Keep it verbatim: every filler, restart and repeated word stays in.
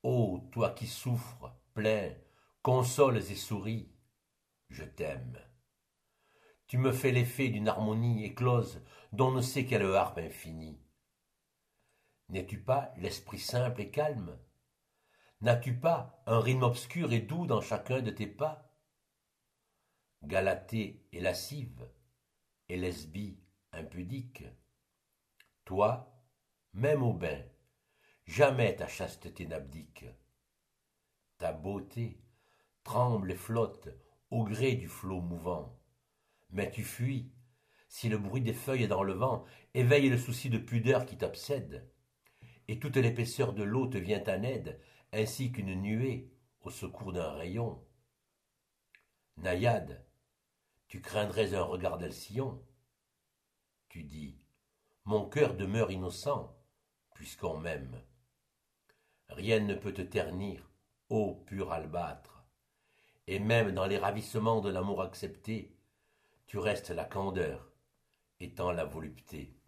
Ô toi qui souffres, plains, consoles et souris, je t'aime. Tu me fais l'effet d'une harmonie éclose d'on ne sait quelle harpe infinie. N'es-tu pas l'esprit simple et calme? N'as-tu pas un rythme obscur et doux dans chacun de tes pas? Galatée et lascive, et lesbie impudique, toi, même au bain, jamais ta chasteté n'abdique. Ta beauté tremble et flotte au gré du flot mouvant, mais tu fuis, si le bruit des feuilles dans le vent éveille le souci de pudeur qui t'obsède, et toute l'épaisseur de l'eau te vient en aide, ainsi qu'une nuée au secours d'un rayon. Naïade, tu craindrais un regard d'Alcyon. Tu dis, mon cœur demeure innocent, puisqu'on m'aime. Rien ne peut te ternir, ô pur albâtre, et même dans les ravissements de l'amour accepté, tu restes la candeur, étant la volupté.